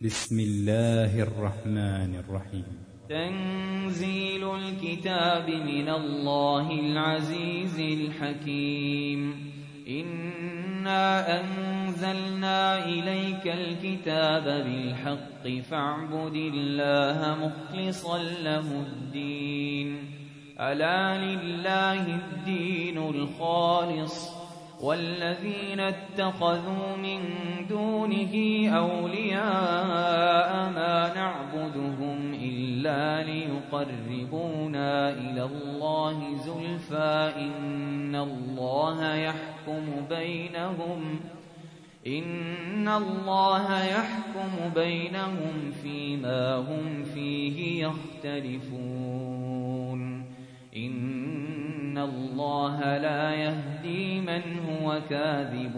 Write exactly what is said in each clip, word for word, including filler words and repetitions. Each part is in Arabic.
بسم الله الرحمن الرحيم. تنزيل الكتاب من الله العزيز الحكيم. إنا أنزلنا إليك الكتاب بالحق فاعبد الله مخلصا له الدين. ألا لله الدين الخالص والذين اتخذوا من دونه أولياء ما نعبدهم إلا ليقربونا إلى الله زلفى إن الله يحكم بينهم إن الله يحكم بينهم فيما هم فيه يختلفون. إن الله لا يهدي من هو كاذب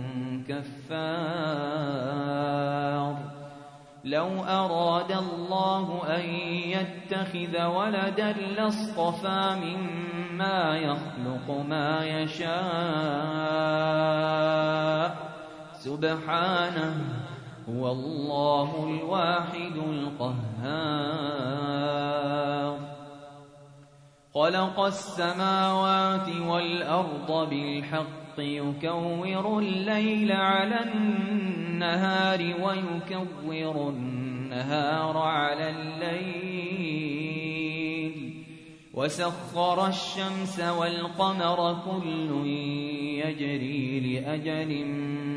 كفار. لو أراد الله أن يتخذ ولدا لاصطفى مما يخلق ما يشاء سبحانه هو الله الواحد القهار. خلق السماوات والأرض بالحق يكور الليل على النهار ويكور النهار على الليل وسخر الشمس والقمر كل يجري لأجل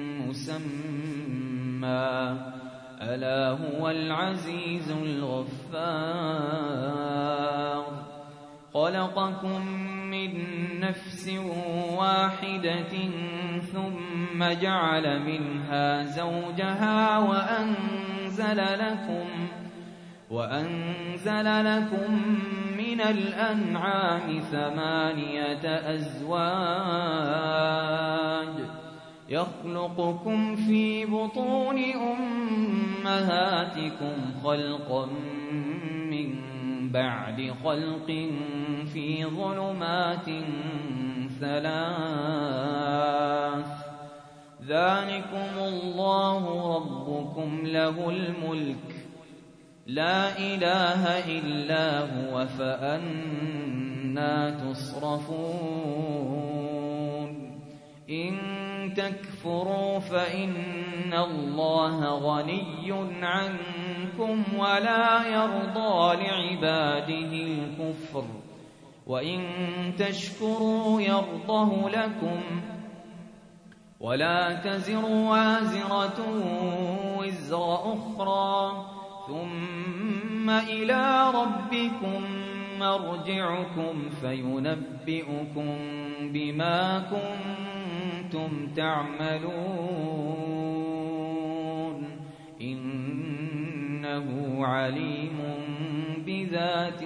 مسمى ألا هو العزيز الغفار. خلقكم من نفس واحدة ثم جعل منها زوجها وأنزل لكم وأنزل لكم من الأنعام ثمانية أزواج يخلقكم في بطون أمهاتكم خلقا من بعد خلق في ظلمات ثلاث ذلكم الله ربكم له الملك لا إله إلا هو فأنى تصرفون. إن تكفروا فإن الله غني عنكم ولا يرضى لعباده الكفر وإن تشكروا يرضه لكم ولا تزر وازرة وزر أخرى ثم إلى ربكم مرجعكم فينبئكم بما كنتم تعملون إنه عليم بذات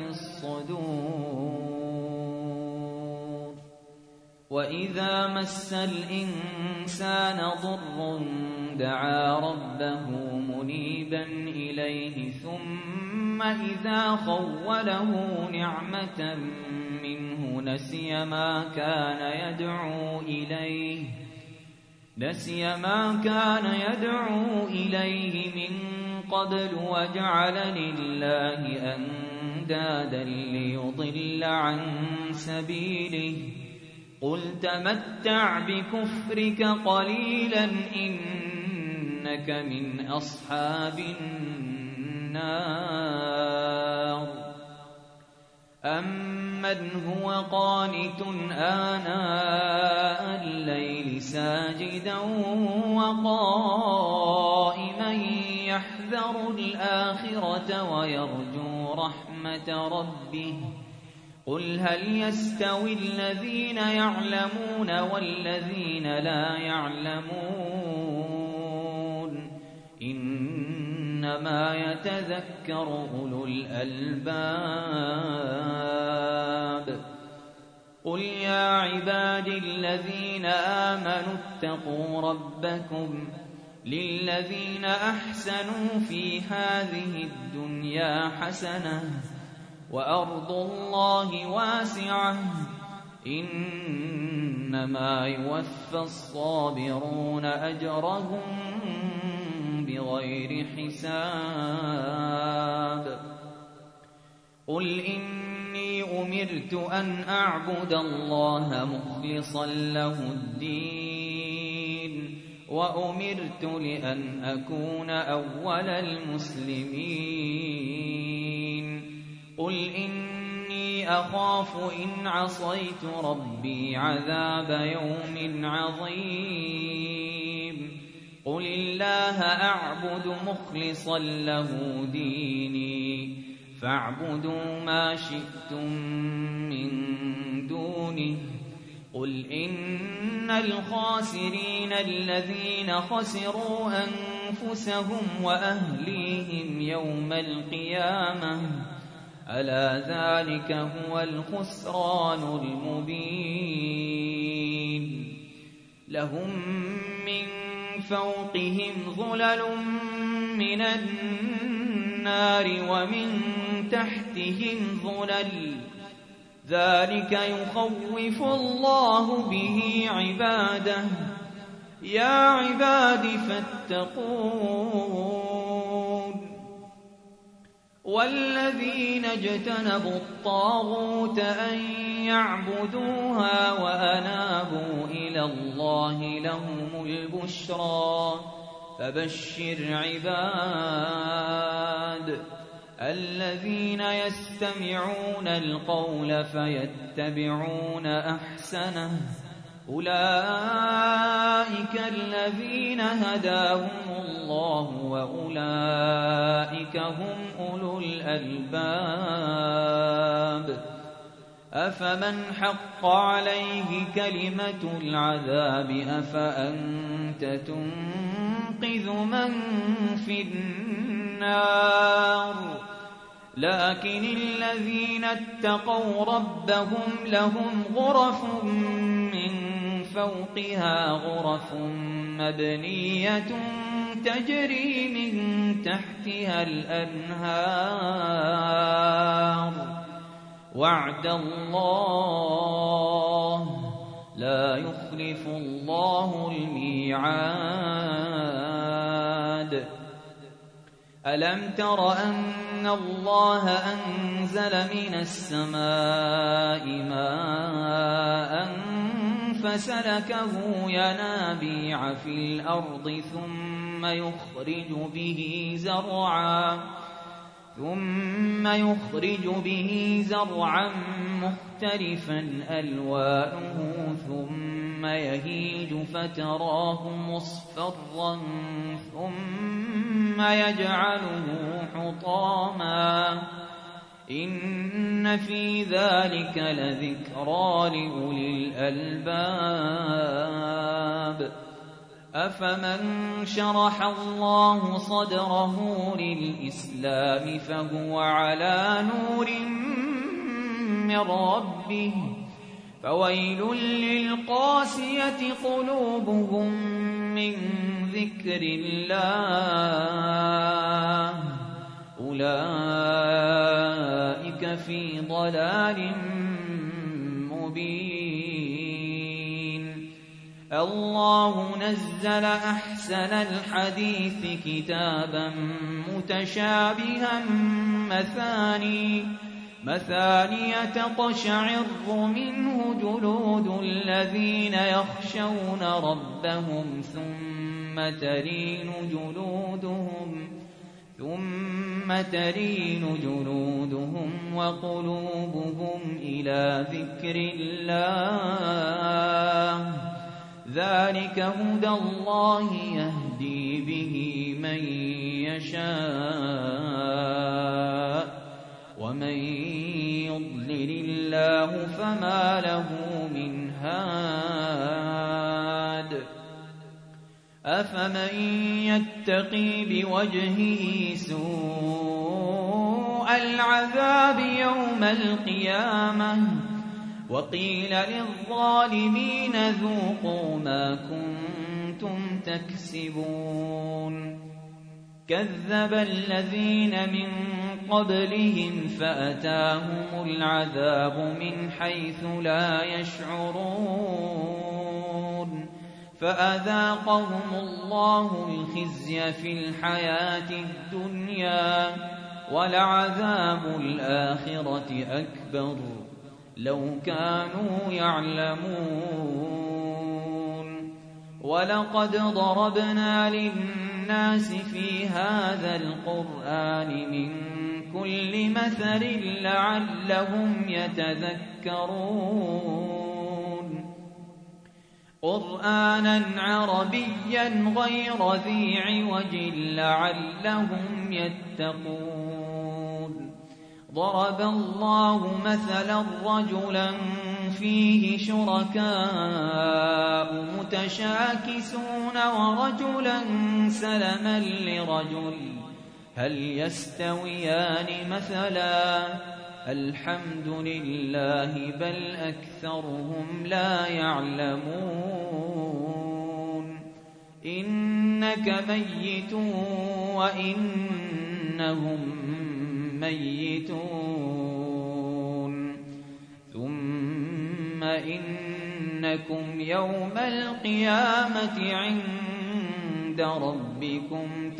الصدور. وإذا مس الإنسان ضر دعا ربه منيبا إليه ثم إذا خوله نعمة منه نسي ما كان يدعو إليه نسي ما كان يدعو إليه من قبل وجعل لله أندادا ليضل عن سبيله قل تمتع بكفرك قليلا إنك من أصحاب النار. أمن هو قانت آناء الليل ساجدا وقائما يحذر الآخرة ويرجو رحمة ربه قل هل يستوي الذين يعلمون والذين لا يعلمون إنما يتذكر أولو الألباب. قل يا عبادي الذين آمنوا اتقوا ربكم للذين أحسنوا في هذه الدنيا حسنة وأرض الله واسعة إنما يوفى الصابرون أجرهم بغير حساب قل إني أمرت أن أعبد الله مخلصا له الدين وأمرت لأن أكون أول المسلمين قل إني أخاف إن عصيت ربي عذاب يوم عظيم قل الله أعبد مخلصا له ديني فاعبدوا ما شئتم من دونه قل إن الخاسرين الذين خسروا أنفسهم وأهليهم يوم القيامة ألا ذلك هو الخسران المبين لهم من فوقهم ظلل من النار ومن تحتهم ظلل ذلك يخوف الله به عباده يا عباد فاتقون والذين اجتنبوا الطاغوت أن يعبدوها وأنابوا إلى الله لهم البشرى فبشر عباد الذين يستمعون القول فيتبعون أحسنه أولئك الذين هداهم الله وأولئك هم أولو الألباب أفمن حق عليه كلمة العذاب أفأنت تنقذ من في النار لكن الذين اتقوا ربهم لهم غرف من فوقها غرف مبنية تجري من تحتها الأنهار وعد الله لا يخلف الله الميعاد ألم تر أن الله أنزل من السماء ماء فسلكه ينابيع في الأرض ثم يخرج به زرعا ثم يخرج به زرعا مختلفا ألوانه ثم يهيج فتراه مصفرا ثم يجعله حطاما إن في ذلك لذكرى لأولي الألباب أفمن شرح الله صدره للإسلام فهو على نور من ربه فويل للقاسية قلوبهم من ذكر الله أولئك في ضلال مبين الله نزل أحسن الحديث كتابا متشابها مثاني مثاني تقشعر منه جلود الذين يخشون ربهم ثم تلين جلودهم ثم تلين جلودهم وقلوبهم إلى ذكر الله ذلك هدى الله يهدي به من يشاء ومن يضلل الله فما له من هاد أفمن يتقي بوجهه سوء العذاب يوم القيامة وقيل للظالمين ذوقوا ما كنتم تكسبون كذب الذين من قبلهم فأتاهم العذاب من حيث لا يشعرون فأذاقهم الله الخزي في الحياة الدنيا ولعذاب الآخرة أكبر لو كانوا يعلمون ولقد ضربنا للناس في هذا القرآن من كل مثل لعلهم يتذكرون قرآنا عربيا غير ذي عوج لعلهم يتقون ضرب الله مثلا رجلا فيه شركاء متشاكسون ورجلا سلما لرجل هل يستويان مثلا الحمد لله بل أكثرهم لا يعلمون إنك ميت وإنهم ميتون ثم إنكم يوم القيامة عند ربكم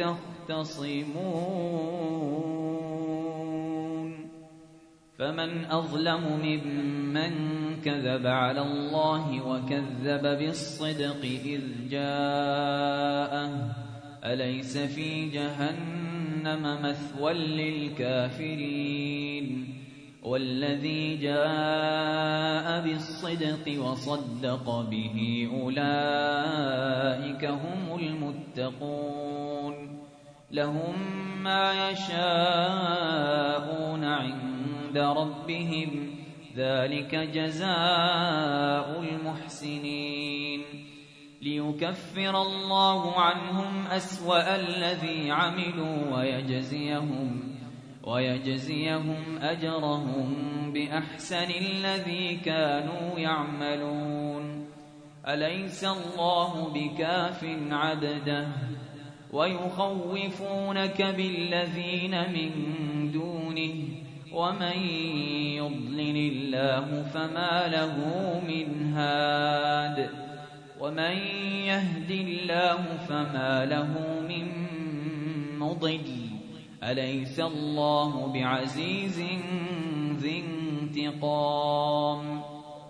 تختصمون فمن أظلم ممن كذب على الله وكذب بالصدق إذ جاءه أليس في جهنم مثوى للكافرين والذي جاء بالصدق وصدق به أولئك هم المتقون لهم ما يشاءون عند ربهم ذلك جزاء المحسنين ليكفر الله عنهم أسوأ الذي عملوا ويجزيهم ويجزيهم أجرهم بأحسن الذي كانوا يعملون أليس الله بكاف عبده ويخوفونك بالذين من دونه ومن يضلل الله فما له من هاد ومن يهد الله فما له من مضل أليس الله بعزيز ذي انتقام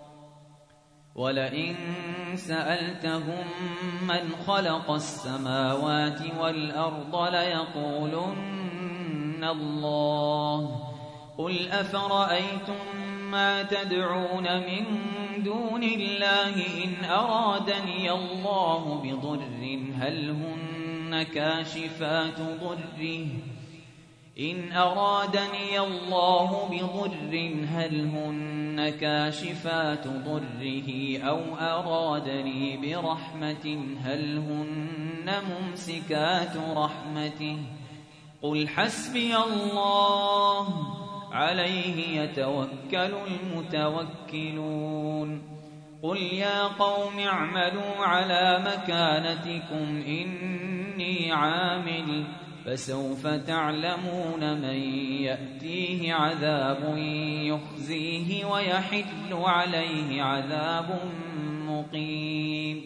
ولئن سألتهم من خلق السماوات والأرض ليقولن الله قل أفرأيتم ما تدعون من دون الله إن أرادني الله بضر هل هن كاشفات ضره إن أرادني الله بضر هل هن كاشفات ضره أو أرادني برحمة هل هن ممسكات رحمته قل حسبي الله عليه يتوكل المتوكلون قل يا قوم اعملوا على مكانتكم إني عامل فسوف تعلمون من يأتيه عذاب يخزيه ويحل عليه عذاب مقيم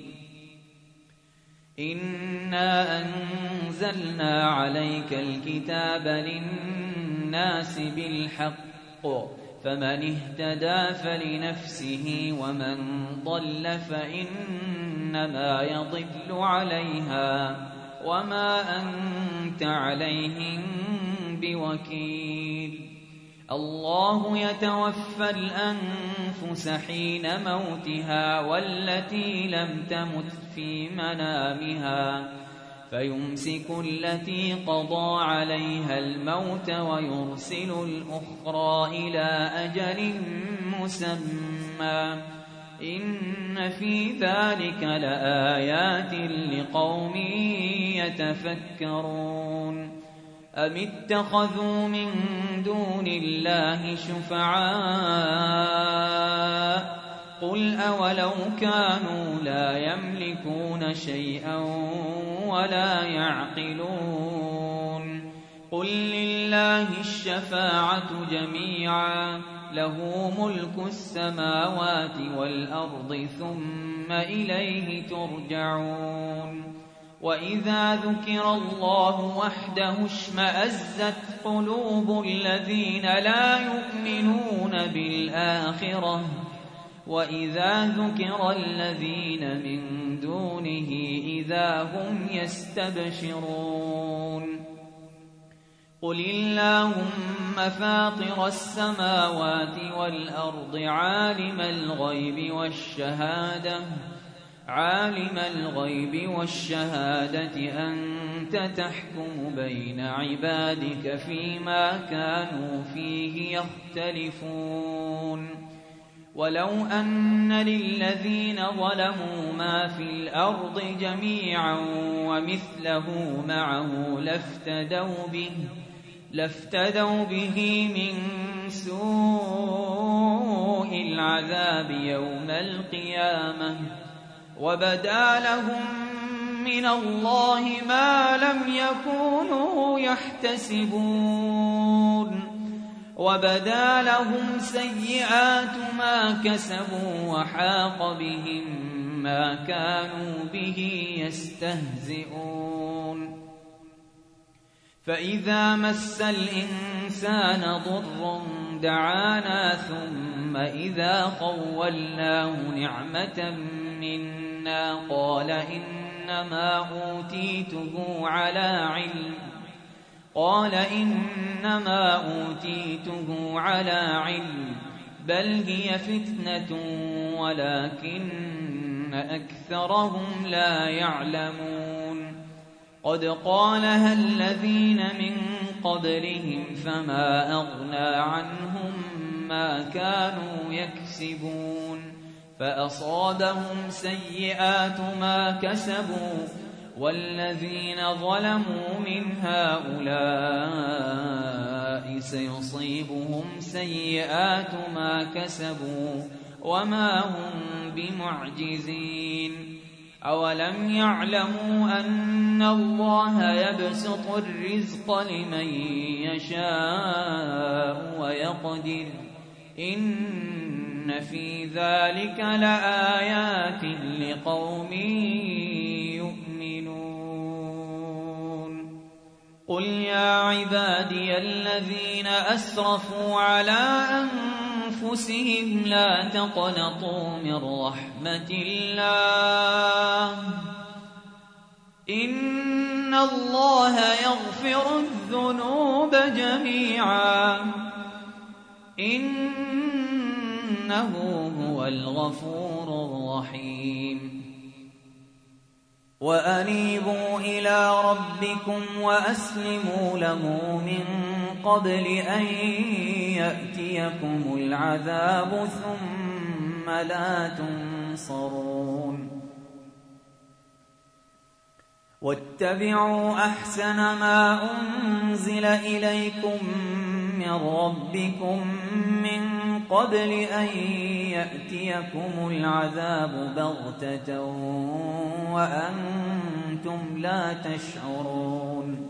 إنا أنزلنا عليك الكتاب للناس بالحق فمن اهتدى فلنفسه ومن ضل فإنما يضل عليها وما أنت عليهم بوكيل الله يتوفى الأنفس حين موتها والتي لم تمت في منامها فيمسك التي قضى عليها الموت ويرسل الأخرى إلى أجل مسمى إن في ذلك لآيات لقوم يتفكرون أم اتخذوا من دون الله شفعاء قل أولو كانوا لا يملكون شيئا ولا يعقلون قل لله الشفاعة جميعا له ملك السماوات والأرض ثم إليه ترجعون وإذا ذكر الله وحده اشمأزت قلوب الذين لا يؤمنون بالآخرة وإذا ذكر الذين من دونه إذا هم يستبشرون قل اللهم فاطر السماوات والأرض عالم الغيب والشهادة عالم الغيب والشهادة أنت تحكم بين عبادك فيما كانوا فيه يختلفون ولو أن للذين ظلموا ما في الأرض جميعا ومثله معه لافتدوا به لافتدوا به من سوء العذاب يوم القيامة وبدا لهم من الله ما لم يكونوا يحتسبون وبدا لهم سيئات ما كسبوا وحاق بهم ما كانوا به يستهزئون فإذا مس الإنسان ضر دعانا ثم إذا خولناه نعمة منا قال إنما أوتيته على علم قال إنما أوتيته على علم بل هي فتنة ولكن أكثرهم لا يعلمون قد قالها الذين من قبلهم فما أغنى عنهم ما كانوا يكسبون فأصابهم سيئات ما كسبوا والذين ظلموا من هؤلاء سيصيبهم سيئات ما كسبوا وما هم بمعجزين أولم يعلموا أن الله يبسط الرزق لمن يشاء ويقدر إن في ذلك لآيات لقوم يؤمنون قل يا عبادي الذين أسرفوا على أنفسهم لا تقنطوا من رحمة الله إن الله يغفر الذنوب جميعا إنه هو الغفور الرحيم وأنيبوا إلى ربكم وأسلموا له من قبل أن يأتيكم العذاب ثم لا تنصرون واتبعوا أحسن ما أنزل إليكم من ربكم من قبل أن يأتيكم العذاب بغتة وأنتم لا تشعرون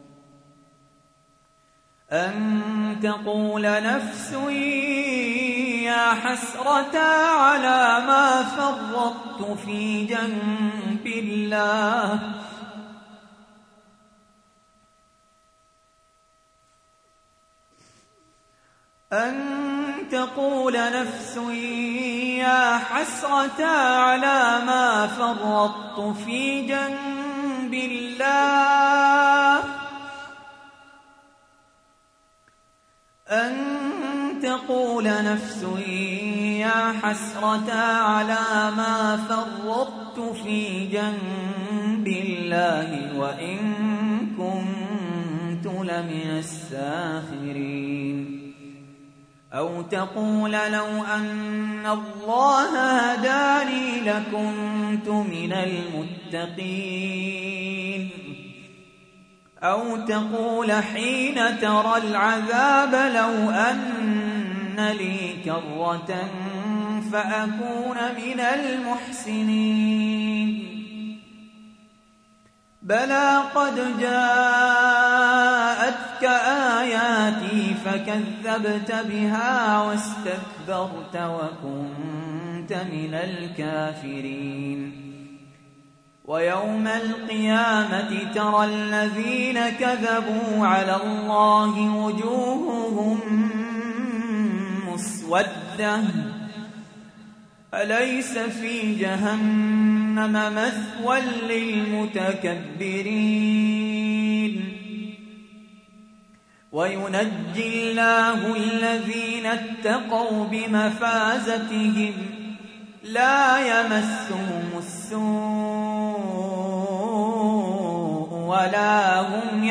أن تقول نفس يا حسرة على ما فرطت في جنب الله أن تقول نفس يا حسرة على ما فرطت في جنب الله أن تقول نفس يا حسرة على ما فرطت في جنب الله وإن كنت لمن الساخرين أو تقول لو أن الله هداني لكنت من المتقين أو تقول حين ترى العذاب لو أن لي كرة فأكون من المحسنين بلى قد جاءتك آياتي فكذبت بها واستكبرت وكنت من الكافرين ويوم القيامة ترى الذين كذبوا على الله وجوههم مسودة أليس في جهنم مثوى للمتكبرين وينجي الله الذين اتقوا بمفازتهم لا يمسهم السوء ولا هم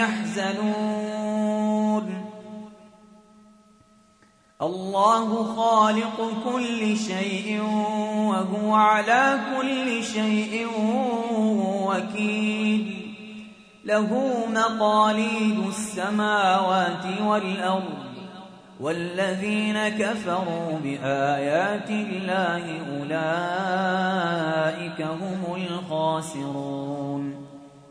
يحزنون الله خالق كل شيء وهو على كل شيء وكيل له مقاليد السماوات والأرض والذين كفروا بآيات الله أولئك هم الخاسرون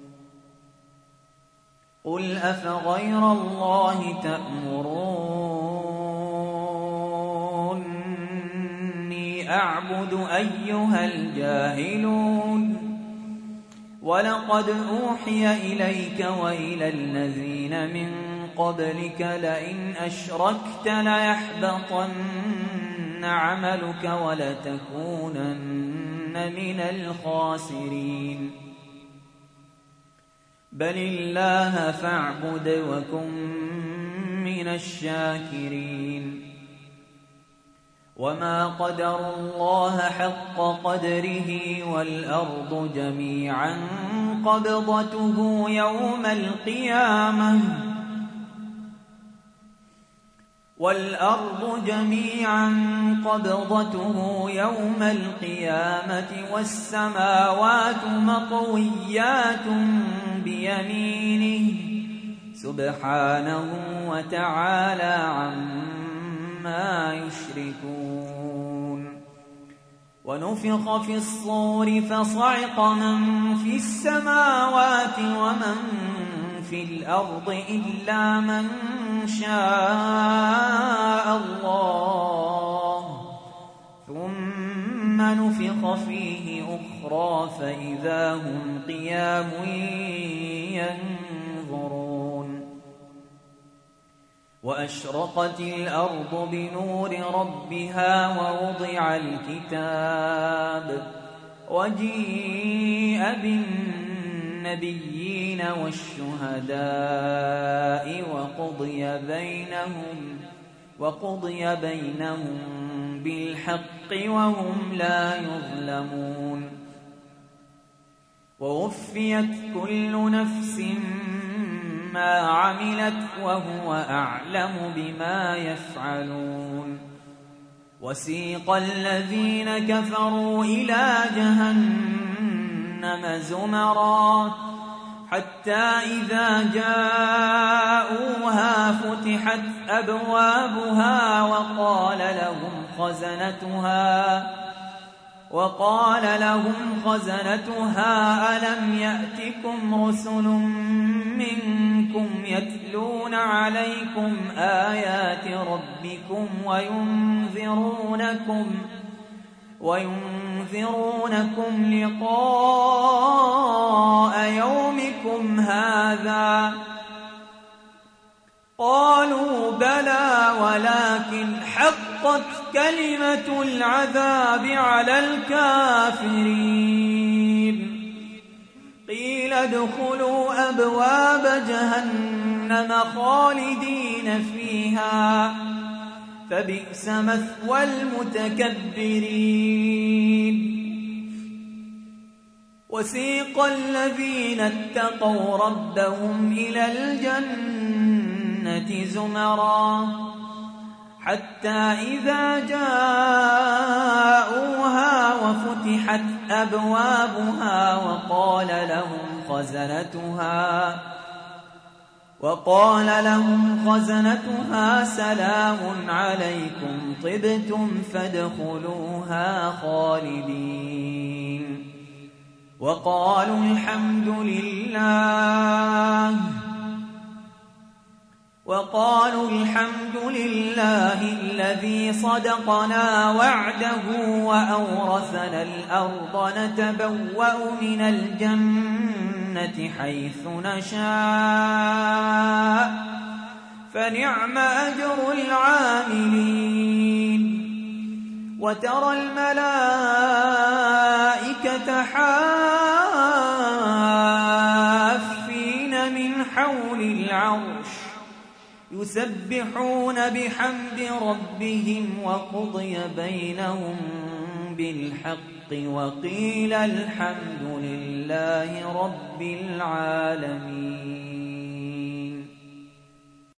قل أفغير الله تأمروني أعبد أيها الجاهلون ولقد أوحي إليك وإلى الذين من قبلك لئن أشركت ليحبطن عملك ولتكونن من الخاسرين بل الله فاعبد وكن من الشاكرين وما قدروا الله حق قدره والأرض جميعا قبضته يوم القيامة والأرض جميعا قبضته يوم القيامة والسماوات مطويات بيمينه سبحانه وتعالى عما يشركون ونفخ في الصور فصعق من في السماوات ومن في الأرض إلا من شاء الله ثم نفخ فيه أخرى فإذا هم قيام ينظرون وأشرقت الأرض بنور ربها ووضع الكتاب وجيء بالنبيين والشهداء وقضي بينهم وقضي بينهم بالحق وهم لا يظلمون ووفيت كل نفس ما عملت وهو أعلم بما يفعلون وسيق الذين كفروا إلى جهنم زمرا حتى إذا جاءوها فتحت أبوابها وقال لهم خزنتها وقال لهم خزنتها ألم يأتكم رسل منكم يتلون عليكم آيات ربكم وينذرونكم وينذرونكم لقاء يومكم هذا قالوا بلى ولكن حقت كلمة العذاب على الكافرين قيل ادخلوا أبواب جهنم خالدين فيها فبئس مثوى المتكبرين وسيق الذين اتقوا ربهم إلى الجنة زمرا حتى إذا جاءوها وفتحت أبوابها وقال لهم خزنتها وقال لهم خزنتها سلام عليكم طبتم فادخلوها خالدين وقالوا الحمد لله وقالوا الحمد لله الذي صدقنا وعده وأورثنا الأرض نتبوأ من الجنة حيث نشاء فنعم أجر العاملين وترى الملائكة حافين من حول العرش يسبحون بحمد ربهم وقضي بينهم بالحق وقيل الحمد لله رب العالمين.